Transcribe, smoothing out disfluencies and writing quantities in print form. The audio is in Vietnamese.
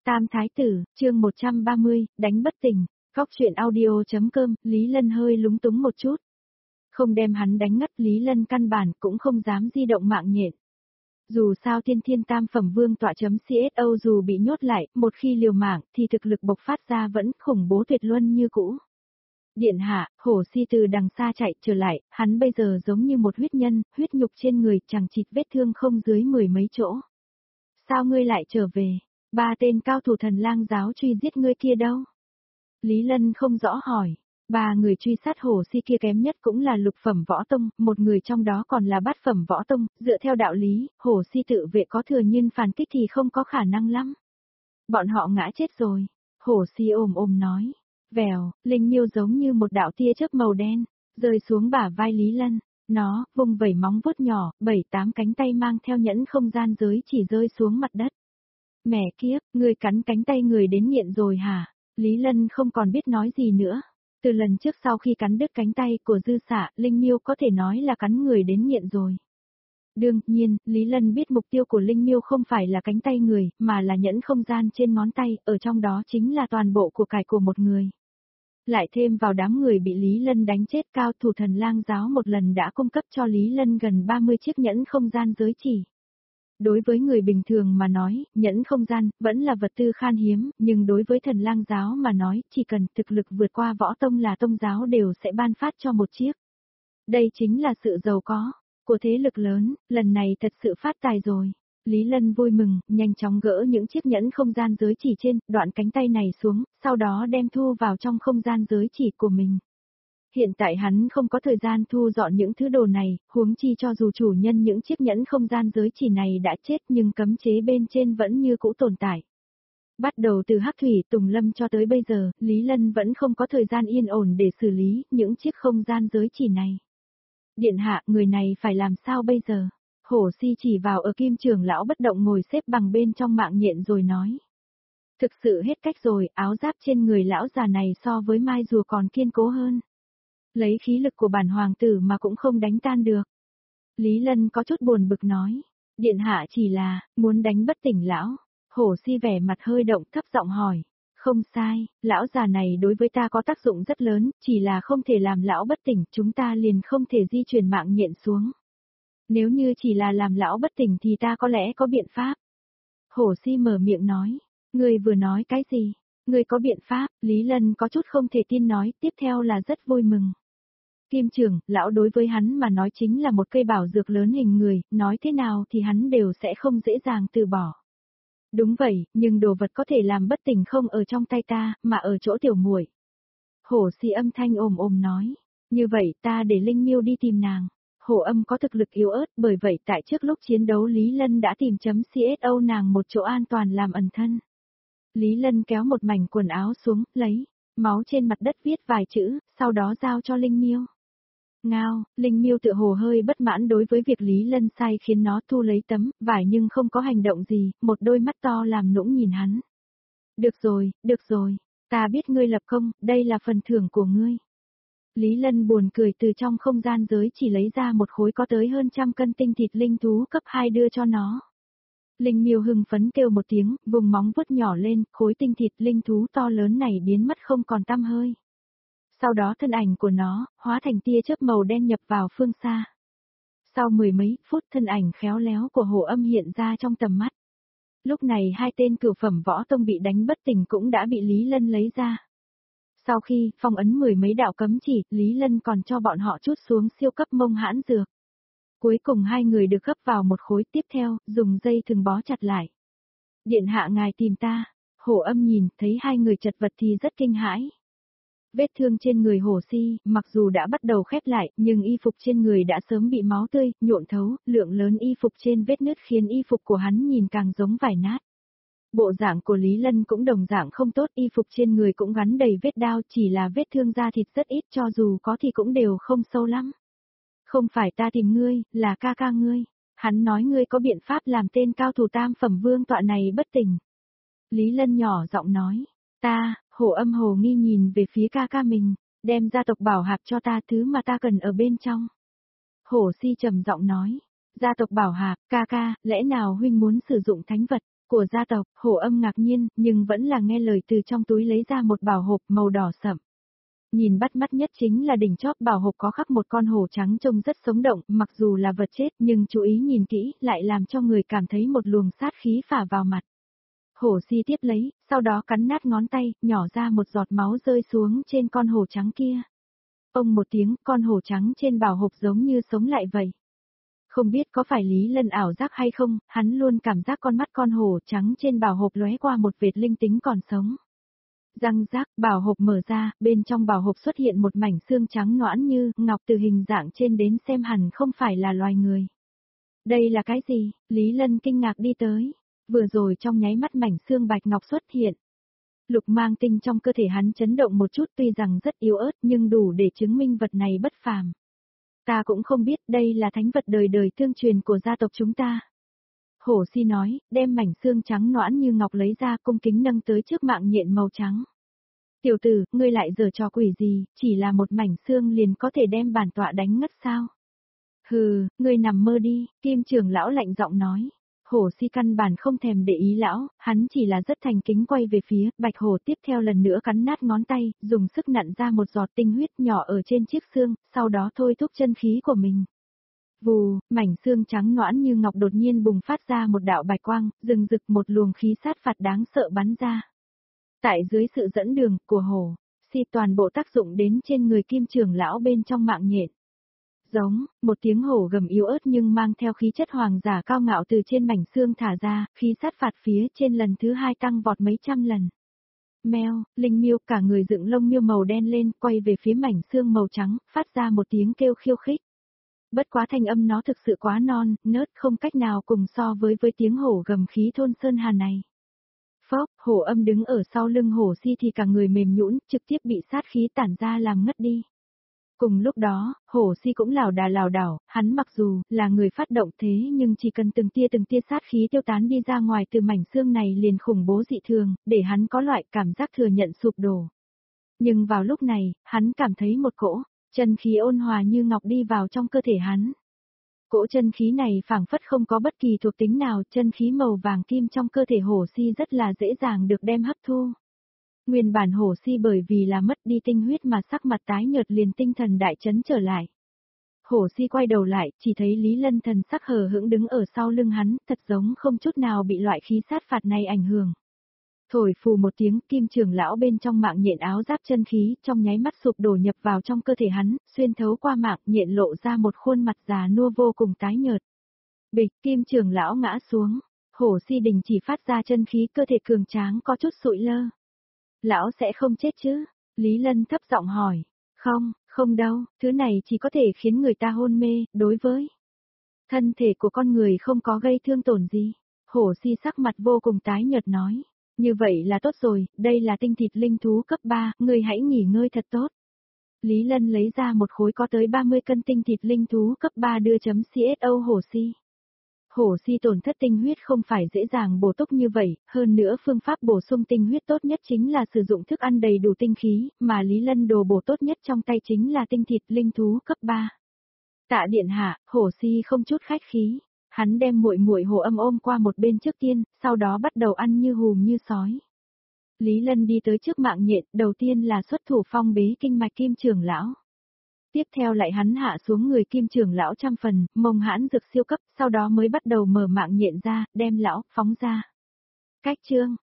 Tam Thái Tử, chương 130, đánh bất tỉnh. Góc truyện audio.com, Lý Lân hơi lúng túng một chút. Không đem hắn đánh ngất, Lý Lân căn bản cũng không dám di động mạng nhện. Dù sao thiên tam phẩm vương tọa chấm CSO dù bị nhốt lại, một khi liều mạng thì thực lực bộc phát ra vẫn khủng bố tuyệt luân như cũ. Điện hạ, Hổ Si từ đằng xa chạy trở lại, hắn bây giờ giống như một huyết nhân, huyết nhục trên người chẳng chịt vết thương không dưới 10 mấy chỗ. Sao ngươi lại trở về? 3 tên cao thủ Thần Lang giáo truy giết ngươi kia đâu? Lý Lân không rõ hỏi. 3 người truy sát Hổ Si kia kém nhất cũng là lục phẩm võ tông, một người trong đó còn là bát phẩm võ tông, dựa theo đạo lý, Hổ Si tự vệ có thừa nhiên phản kích thì không có khả năng lắm. Bọn họ ngã chết rồi. Hổ Si ôm nói. Vèo, linh miêu giống như một đạo tia chớp màu đen, rơi xuống bả vai Lý Lân. Nó, vùng vẩy móng vuốt nhỏ, 7-8 cánh tay mang theo nhẫn không gian giới chỉ rơi xuống mặt đất. Mẹ kiếp, người cắn cánh tay người đến nghiện rồi hả? Lý Lân không còn biết nói gì nữa. Từ lần trước sau khi cắn đứt cánh tay của dư xạ, Linh Miêu có thể nói là cắn người đến nghiện rồi. Đương nhiên, Lý Lân biết mục tiêu của Linh Miêu không phải là cánh tay người, mà là nhẫn không gian trên ngón tay, ở trong đó chính là toàn bộ của cải của một người. Lại thêm vào đám người bị Lý Lân đánh chết, cao thủ Thần Lang giáo một lần đã cung cấp cho Lý Lân gần 30 chiếc nhẫn không gian giới chỉ. Đối với người bình thường mà nói, nhẫn không gian vẫn là vật tư khan hiếm, nhưng đối với Thần Lang giáo mà nói, chỉ cần thực lực vượt qua võ tông là tông giáo đều sẽ ban phát cho một chiếc. Đây chính là sự giàu có của thế lực lớn, lần này thật sự phát tài rồi. Lý Lân vui mừng, nhanh chóng gỡ những chiếc nhẫn không gian giới chỉ trên, đoạn cánh tay này xuống, sau đó đem thu vào trong không gian giới chỉ của mình. Hiện tại hắn không có thời gian thu dọn những thứ đồ này, huống chi cho dù chủ nhân những chiếc nhẫn không gian giới chỉ này đã chết nhưng cấm chế bên trên vẫn như cũ tồn tại. Bắt đầu từ Hắc Thủy Tùng Lâm cho tới bây giờ, Lý Lân vẫn không có thời gian yên ổn để xử lý những chiếc không gian giới chỉ này. Điện hạ, người này phải làm sao bây giờ? Hổ Si chỉ vào ở Kim Trưởng lão bất động ngồi xếp bằng bên trong mạng nhện rồi nói. Thực sự hết cách rồi, áo giáp trên người lão già này so với mai rùa còn kiên cố hơn. Lấy khí lực của bản hoàng tử mà cũng không đánh tan được. Lý Lân có chút buồn bực nói. Điện hạ chỉ là, muốn đánh bất tỉnh lão. Hổ Si vẻ mặt hơi động thấp giọng hỏi. Không sai, lão già này đối với ta có tác dụng rất lớn, chỉ là không thể làm lão bất tỉnh, chúng ta liền không thể di chuyển mạng nhện xuống. Nếu như chỉ là làm lão bất tỉnh thì ta có lẽ có biện pháp. Hổ Si mở miệng nói. Ngươi vừa nói cái gì? Ngươi có biện pháp? Lý Lân có chút không thể tin nói, tiếp theo là rất vui mừng. Kim Trưởng, lão đối với hắn mà nói chính là một cây bảo dược lớn hình người, nói thế nào thì hắn đều sẽ không dễ dàng từ bỏ. Đúng vậy, nhưng đồ vật có thể làm bất tỉnh không ở trong tay ta, mà ở chỗ tiểu muội. Hổ Si âm thanh ồm nói. Như vậy ta để Linh Miêu đi tìm nàng. Hổ Âm có thực lực yếu ớt, bởi vậy tại trước lúc chiến đấu Lý Lân đã tìm chấm CSO nàng một chỗ an toàn làm ẩn thân. Lý Lân kéo một mảnh quần áo xuống, lấy máu trên mặt đất viết vài chữ, sau đó giao cho Linh Miêu. Ngao, Linh Miêu tựa hồ hơi bất mãn đối với việc Lý Lân sai khiến nó thu lấy tấm vải nhưng không có hành động gì, một đôi mắt to làm nũng nhìn hắn. Được rồi, ta biết ngươi lập công, đây là phần thưởng của ngươi. Lý Lân buồn cười từ trong không gian giới chỉ lấy ra một khối có tới hơn 100 cân tinh thịt linh thú cấp 2 đưa cho nó. Linh Miêu hưng phấn kêu một tiếng, vùng móng vuốt nhỏ lên, khối tinh thịt linh thú to lớn này biến mất không còn tăm hơi. Sau đó thân ảnh của nó, hóa thành tia chớp màu đen nhập vào phương xa. Sau 10 mấy phút thân ảnh khéo léo của Hổ Âm hiện ra trong tầm mắt. Lúc này 2 tên cửu phẩm võ tông bị đánh bất tỉnh cũng đã bị Lý Lân lấy ra. Sau khi phong ấn 10 mấy đạo cấm chỉ, Lý Lân còn cho bọn họ chút xuống siêu cấp mông hãn dược. Cuối cùng 2 người được gấp vào một khối, tiếp theo, dùng dây thừng bó chặt lại. Điện hạ ngài tìm ta. Hổ Âm nhìn, thấy 2 người chật vật thì rất kinh hãi. Vết thương trên người Hổ Si, mặc dù đã bắt đầu khép lại, nhưng y phục trên người đã sớm bị máu tươi, nhuộm thấu, lượng lớn y phục trên vết nứt khiến y phục của hắn nhìn càng giống vải nát. Bộ dạng của Lý Lân cũng đồng dạng không tốt, y phục trên người cũng gắn đầy vết đao, chỉ là vết thương da thịt rất ít, cho dù có thì cũng đều không sâu lắm. Không phải ta tìm ngươi, là ca ca ngươi. Hắn nói ngươi có biện pháp làm tên cao thủ tam phẩm vương tọa này bất tỉnh. Lý Lân nhỏ giọng nói. Ta, Hổ Âm hồ nghi nhìn về phía ca ca mình, đem gia tộc bảo hạp cho ta, thứ mà ta cần ở bên trong. Hổ Si trầm giọng nói. Gia tộc bảo hạp, ca ca, lẽ nào huynh muốn sử dụng thánh vật? Của gia tộc, Hổ Âm ngạc nhiên, nhưng vẫn là nghe lời từ trong túi lấy ra một bảo hộp màu đỏ sậm. Nhìn bắt mắt nhất chính là đỉnh chóp bảo hộp có khắc một con hổ trắng trông rất sống động, mặc dù là vật chết nhưng chú ý nhìn kỹ lại làm cho người cảm thấy một luồng sát khí phả vào mặt. Hổ Si tiếp lấy, sau đó cắn nát ngón tay, nhỏ ra một giọt máu rơi xuống trên con hổ trắng kia. Ông một tiếng, con hổ trắng trên bảo hộp giống như sống lại vậy. Không biết có phải Lý Lân ảo giác hay không, hắn luôn cảm giác con mắt con hổ trắng trên bảo hộp lóe qua một vệt linh tính còn sống. Răng rác, bảo hộp mở ra, bên trong bảo hộp xuất hiện một mảnh xương trắng nõn như ngọc, từ hình dạng trên đến xem hẳn không phải là loài người. Đây là cái gì? Lý Lân kinh ngạc đi tới. Vừa rồi trong nháy mắt mảnh xương bạch ngọc xuất hiện. Lục mang tinh trong cơ thể hắn chấn động một chút, tuy rằng rất yếu ớt nhưng đủ để chứng minh vật này bất phàm. Ta cũng không biết đây là thánh vật đời đời tương truyền của gia tộc chúng ta. Hổ Si nói, đem mảnh xương trắng nõn như ngọc lấy ra, cung kính nâng tới trước mạng nhện màu trắng. Tiểu tử, ngươi lại giở trò quỷ gì, chỉ là một mảnh xương liền có thể đem bản tọa đánh ngất sao? Hừ, ngươi nằm mơ đi, Kim trưởng lão lạnh giọng nói. Hổ Si căn bản không thèm để ý lão, hắn chỉ là rất thành kính quay về phía, bạch hổ tiếp theo lần nữa cắn nát ngón tay, dùng sức nặn ra một giọt tinh huyết nhỏ ở trên chiếc xương, sau đó thôi thúc chân khí của mình. Vù, mảnh xương trắng nõn như ngọc đột nhiên bùng phát ra một đạo bạch quang, rừng rực một luồng khí sát phạt đáng sợ bắn ra. Tại dưới sự dẫn đường của hổ, Si toàn bộ tác dụng đến trên người Kim trưởng lão bên trong mạng nhện. Giống, một tiếng hổ gầm yếu ớt nhưng mang theo khí chất hoàng giả cao ngạo từ trên mảnh xương thả ra, khí sát phạt phía trên lần thứ hai tăng vọt mấy trăm lần. Meo, Linh Miêu cả người dựng lông miêu màu đen lên, quay về phía mảnh xương màu trắng, phát ra một tiếng kêu khiêu khích. Bất quá thanh âm nó thực sự quá non, nớt, không cách nào cùng so với tiếng hổ gầm khí thôn sơn hà này. Phốc, Hổ Âm đứng ở sau lưng Hổ Si thì cả người mềm nhũn, trực tiếp bị sát khí tản ra làm ngất đi. Cùng lúc đó, Hổ Si cũng lảo đảo, hắn mặc dù là người phát động thế nhưng chỉ cần từng tia sát khí tiêu tán đi ra ngoài từ mảnh xương này liền khủng bố dị thường, để hắn có loại cảm giác thừa nhận sụp đổ. Nhưng vào lúc này, hắn cảm thấy một cỗ chân khí ôn hòa như ngọc đi vào trong cơ thể hắn. Cỗ chân khí này phảng phất không có bất kỳ thuộc tính nào, chân khí màu vàng kim trong cơ thể Hổ Si rất là dễ dàng được đem hấp thu. Nguyên bản Hổ Si bởi vì là mất đi tinh huyết mà sắc mặt tái nhợt liền tinh thần đại chấn trở lại. Hổ Si quay đầu lại, chỉ thấy Lý Lân thần sắc hờ hững đứng ở sau lưng hắn, thật giống không chút nào bị loại khí sát phạt này ảnh hưởng. Thổi phù một tiếng, Kim trưởng lão bên trong mạng nhện áo giáp chân khí, trong nháy mắt sụp đổ nhập vào trong cơ thể hắn, xuyên thấu qua mạng nhện lộ ra một khuôn mặt già nua vô cùng tái nhợt. Bịch, Kim trưởng lão ngã xuống, Hổ Si đình chỉ phát ra chân khí, cơ thể cường tráng có chút sụi lơ. Lão sẽ không chết chứ? Lý Lân thấp giọng hỏi. Không, không đâu, thứ này chỉ có thể khiến người ta hôn mê, đối với thân thể của con người không có gây thương tổn gì. Hổ Si sắc mặt vô cùng tái nhợt nói. Như vậy là tốt rồi, đây là tinh thịt linh thú cấp 3, người hãy nghỉ ngơi thật tốt. Lý Lân lấy ra một khối có tới 30 cân tinh thịt linh thú cấp 3 đưa chấm CSO Hổ Si. Hổ Si tổn thất tinh huyết không phải dễ dàng bổ túc như vậy, hơn nữa phương pháp bổ sung tinh huyết tốt nhất chính là sử dụng thức ăn đầy đủ tinh khí, mà Lý Lân đồ bổ tốt nhất trong tay chính là tinh thịt linh thú cấp 3. Tạ điện hạ, Hổ Si không chút khách khí, hắn đem muội Hổ Âm ôm qua một bên trước tiên, sau đó bắt đầu ăn như hùm như sói. Lý Lân đi tới trước mạng nhện, đầu tiên là xuất thủ phong bế kinh mạch Kim trưởng lão. Tiếp theo lại hắn hạ xuống người Kim trưởng lão trăm phần, mông hãn dược siêu cấp, sau đó mới bắt đầu mở mạng nhện ra, đem lão phóng ra. Cách chương